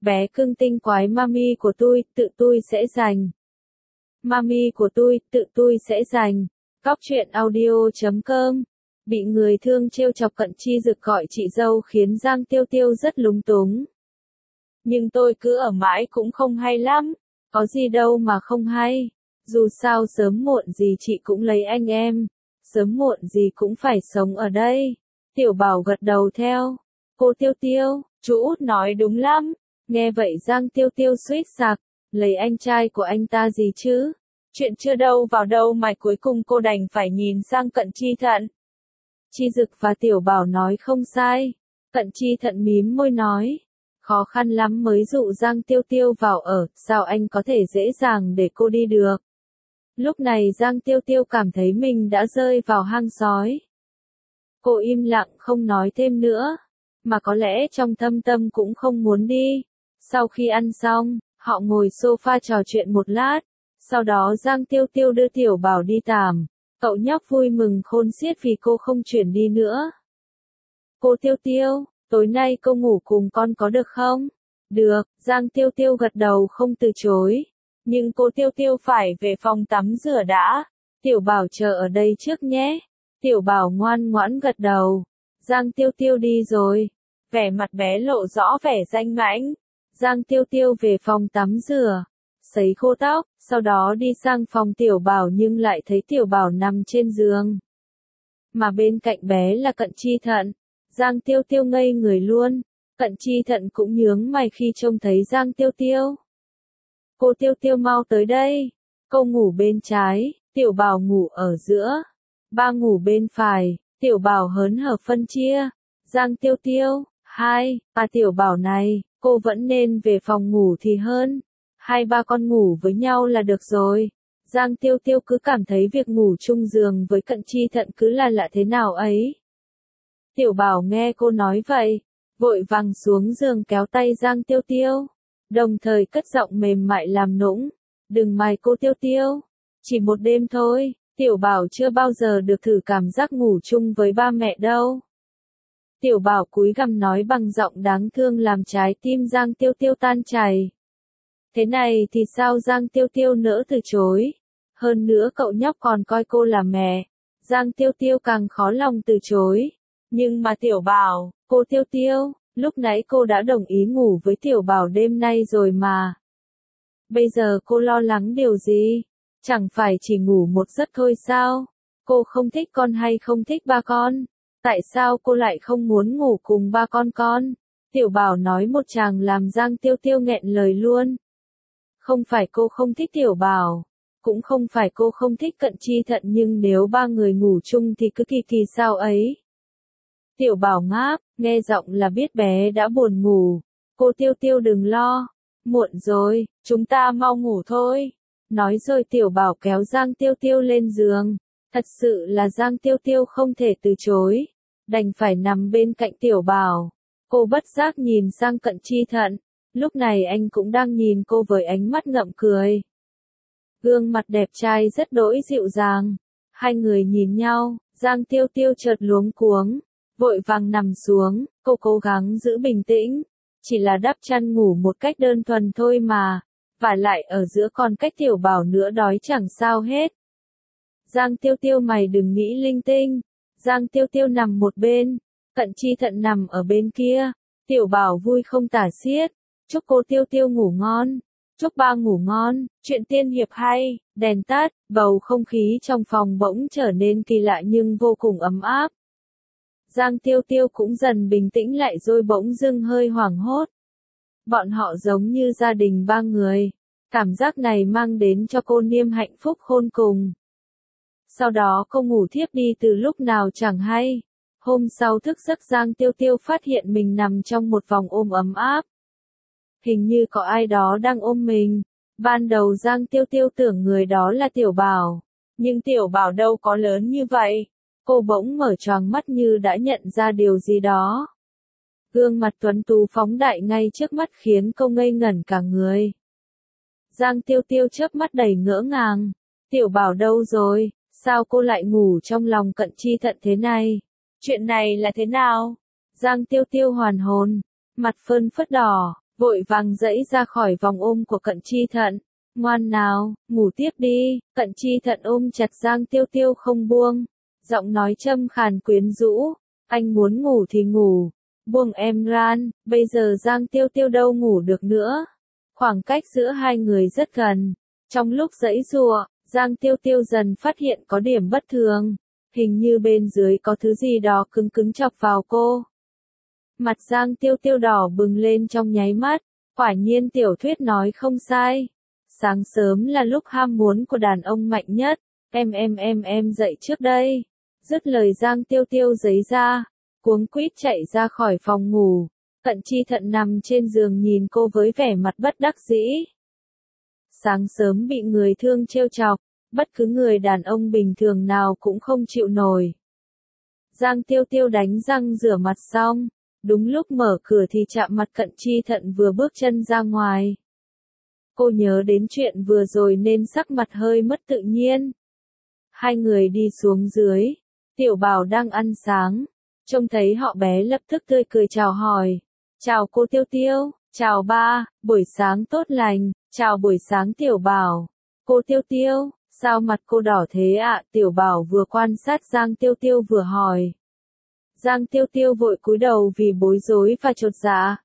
Bé cưng tinh quái mami của tự tôi sẽ giành. Mami của tự tôi sẽ giành. Cóc truyện audio.com. Bị người thương trêu chọc Cận Chi Dực gọi chị dâu khiến Giang Tiêu Tiêu rất lúng túng. Nhưng tôi cứ ở mãi cũng không hay lắm. Có gì đâu mà không hay. Dù sao sớm muộn gì chị cũng lấy anh em. Sớm muộn gì cũng phải sống ở đây. Tiểu Bảo gật đầu theo. Cô Tiêu Tiêu, chú út nói đúng lắm. Nghe vậy Giang Tiêu Tiêu suýt sặc. Lấy anh trai của anh ta gì chứ? Chuyện chưa đâu vào đâu mà cuối cùng cô đành phải nhìn sang Cận Chi Thận. Chi Dực và Tiểu Bảo nói không sai. Cận Chi Thận mím môi nói. Khó khăn lắm mới dụ Giang Tiêu Tiêu vào ở, sao anh có thể dễ dàng để cô đi được? Lúc này Giang Tiêu Tiêu cảm thấy mình đã rơi vào hang sói. Cô im lặng không nói thêm nữa, mà có lẽ trong thâm tâm cũng không muốn đi. Sau khi ăn xong, họ ngồi sofa trò chuyện một lát, sau đó Giang Tiêu Tiêu đưa Tiểu Bảo đi tạm. Cậu nhóc vui mừng khôn xiết vì cô không chuyển đi nữa. Cô Tiêu Tiêu, tối nay cô ngủ cùng con có được không? Được, Giang Tiêu Tiêu gật đầu không từ chối. Nhưng cô Tiêu Tiêu phải về phòng tắm rửa đã. Tiểu Bảo chờ ở đây trước nhé. Tiểu Bảo ngoan ngoãn gật đầu. Giang Tiêu Tiêu đi rồi. Vẻ mặt bé lộ rõ vẻ danh mãnh. Giang Tiêu Tiêu về phòng tắm rửa, sấy khô tóc, sau đó đi sang phòng Tiểu Bảo nhưng lại thấy Tiểu Bảo nằm trên giường. Mà bên cạnh bé là Cận Chi Thận. Giang Tiêu Tiêu ngây người luôn. Cận Chi Thận cũng nhướng mày khi trông thấy Giang Tiêu Tiêu. Cô Tiêu Tiêu mau tới đây. Cô ngủ bên trái, Tiểu Bảo ngủ ở giữa. Ba ngủ bên phải, Tiểu Bảo hớn hở phân chia. Giang Tiêu Tiêu, Tiểu Bảo này, cô vẫn nên về phòng ngủ thì hơn. Hai ba con ngủ với nhau là được rồi. Giang Tiêu Tiêu cứ cảm thấy việc ngủ chung giường với Cận Chi Thận cứ là lạ thế nào ấy. Tiểu Bảo nghe cô nói vậy, vội vàng xuống giường kéo tay Giang Tiêu Tiêu, đồng thời cất giọng mềm mại làm nũng. Đừng mày cô Tiêu Tiêu, chỉ một đêm thôi, Tiểu Bảo chưa bao giờ được thử cảm giác ngủ chung với ba mẹ đâu. Tiểu Bảo cúi gằm nói bằng giọng đáng thương làm trái tim Giang Tiêu Tiêu tan chảy. Thế này thì sao Giang Tiêu Tiêu nỡ từ chối? Hơn nữa cậu nhóc còn coi cô là mẹ. Giang Tiêu Tiêu càng khó lòng từ chối. Nhưng mà Tiểu Bảo, cô Tiêu Tiêu, lúc nãy cô đã đồng ý ngủ với Tiểu Bảo đêm nay rồi mà. Bây giờ cô lo lắng điều gì? Chẳng phải chỉ ngủ một giấc thôi sao? Cô không thích con hay không thích ba con? Tại sao cô lại không muốn ngủ cùng ba con? Tiểu Bảo nói một tràng làm Giang Tiêu Tiêu nghẹn lời luôn. Không phải cô không thích Tiểu Bảo, cũng không phải cô không thích Cận Chi Thận, nhưng nếu ba người ngủ chung thì cứ kỳ sao ấy. Tiểu Bảo ngáp, nghe giọng là biết bé đã buồn ngủ. Cô Tiêu Tiêu đừng lo, muộn rồi, chúng ta mau ngủ thôi. Nói rồi Tiểu Bảo kéo Giang Tiêu Tiêu lên giường. Thật sự là Giang Tiêu Tiêu không thể từ chối, đành phải nằm bên cạnh Tiểu Bảo. Cô bất giác nhìn sang Cận Chi Thận, lúc này anh cũng đang nhìn cô với ánh mắt ngậm cười. Gương mặt đẹp trai rất đỗi dịu dàng. Hai người nhìn nhau, Giang Tiêu Tiêu chợt luống cuống, vội vàng nằm xuống, cô cố gắng giữ bình tĩnh. Chỉ là đắp chăn ngủ một cách đơn thuần thôi mà, và lại ở giữa còn cách Tiểu Bảo nữa đói chẳng sao hết. Giang Tiêu Tiêu mày đừng nghĩ linh tinh. Giang Tiêu Tiêu nằm một bên, Cận Chi Thận nằm ở bên kia. Tiểu Bảo vui không tả xiết. Chúc cô Tiêu Tiêu ngủ ngon. Chúc ba ngủ ngon. Chuyện tiên hiệp hay. Đèn tắt, bầu không khí trong phòng bỗng trở nên kỳ lạ nhưng vô cùng ấm áp. Giang Tiêu Tiêu cũng dần bình tĩnh lại rồi bỗng dưng hơi hoảng hốt. Bọn họ giống như gia đình ba người. Cảm giác này mang đến cho cô niềm hạnh phúc khôn cùng. Sau đó cô ngủ thiếp đi từ lúc nào chẳng hay. Hôm sau thức giấc Giang Tiêu Tiêu phát hiện mình nằm trong một vòng ôm ấm áp. Hình như có ai đó đang ôm mình. Ban đầu Giang Tiêu Tiêu tưởng người đó là Tiểu Bảo. Nhưng Tiểu Bảo đâu có lớn như vậy. Cô bỗng mở choàng mắt như đã nhận ra điều gì đó. Gương mặt tuấn tú phóng đại ngay trước mắt khiến cô ngây ngẩn cả người. Giang Tiêu Tiêu chớp mắt đầy ngỡ ngàng. Tiểu Bảo đâu rồi? Sao cô lại ngủ trong lòng Cận Chi Thận thế này? Chuyện này là thế nào? Giang Tiêu Tiêu hoàn hồn, mặt phơn phớt đỏ, vội vàng dãy ra khỏi vòng ôm của Cận Chi Thận. Ngoan nào, ngủ tiếp đi, Cận Chi Thận ôm chặt Giang Tiêu Tiêu không buông. Giọng nói châm khàn quyến rũ, anh muốn ngủ thì ngủ, buông em ran, bây giờ Giang Tiêu Tiêu đâu ngủ được nữa. Khoảng cách giữa hai người rất gần. Trong lúc giãy giụa, Giang Tiêu Tiêu dần phát hiện có điểm bất thường. Hình như bên dưới có thứ gì đó cứng cứng chọc vào cô. Mặt Giang Tiêu Tiêu đỏ bừng lên trong nháy mắt. Quả nhiên tiểu thuyết nói không sai. Sáng sớm là lúc ham muốn của đàn ông mạnh nhất. Em dậy trước đây. Dứt lời Giang Tiêu Tiêu giấy ra. Cuống quýt chạy ra khỏi phòng ngủ. Cận Chi Thận nằm trên giường nhìn cô với vẻ mặt bất đắc dĩ. Sáng sớm bị người thương trêu chọc, bất cứ người đàn ông bình thường nào cũng không chịu nổi. Giang Tiêu Tiêu đánh răng rửa mặt xong, đúng lúc mở cửa thì chạm mặt Cận Chi Thận vừa bước chân ra ngoài. Cô nhớ đến chuyện vừa rồi nên sắc mặt hơi mất tự nhiên. Hai người đi xuống dưới, Tiểu Bảo đang ăn sáng, trông thấy họ bé lập tức tươi cười chào hỏi. Chào cô Tiêu Tiêu, chào ba, buổi sáng tốt lành, chào buổi sáng Tiểu Bảo. Cô Tiêu Tiêu, sao mặt cô đỏ thế ạ? Tiểu Bảo vừa quan sát Giang Tiêu Tiêu vừa hỏi. Giang Tiêu Tiêu vội cúi đầu vì bối rối và chột dạ.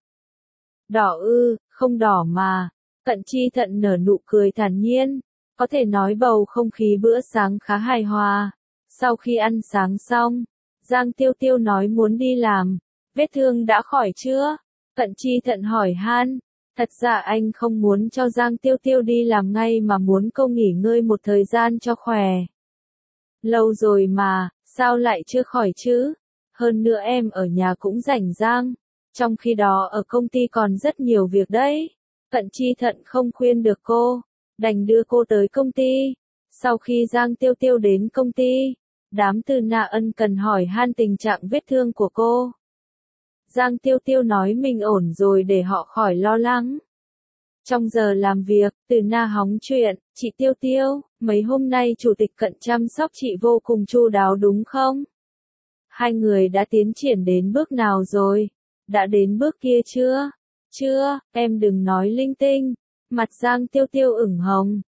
Đỏ ư, không đỏ mà. Cận Chi Thận nở nụ cười thản nhiên, có thể nói bầu không khí bữa sáng khá hài hòa. Sau khi ăn sáng xong, Giang Tiêu Tiêu nói muốn đi làm. Vết thương đã khỏi chưa? Cận Chi Thận hỏi han. Thật ra anh không muốn cho Giang Tiêu Tiêu đi làm ngay mà muốn cô nghỉ ngơi một thời gian cho khỏe. Lâu rồi mà, sao lại chưa khỏi chứ? Hơn nữa em ở nhà cũng rảnh rang. Trong khi đó ở công ty còn rất nhiều việc đấy. Cận Chi Thận không khuyên được cô, đành đưa cô tới công ty. Sau khi Giang Tiêu Tiêu đến công ty, đám Từ Na ân cần hỏi han tình trạng vết thương của cô. Giang Tiêu Tiêu nói mình ổn rồi để họ khỏi lo lắng. Trong giờ làm việc, Từ Na hóng chuyện, chị Tiêu Tiêu, mấy hôm nay chủ tịch Cận chăm sóc chị vô cùng chu đáo đúng không? Hai người đã tiến triển đến bước nào rồi? Đã đến bước kia chưa? Chưa, em đừng nói linh tinh. Mặt Giang Tiêu Tiêu ửng hồng.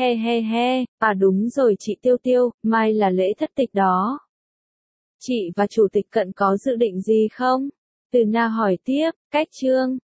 He, à đúng rồi chị Tiêu Tiêu, mai là lễ thất tịch đó. Chị và chủ tịch Cận có dự định gì không? Từ Na hỏi tiếp, cách trương,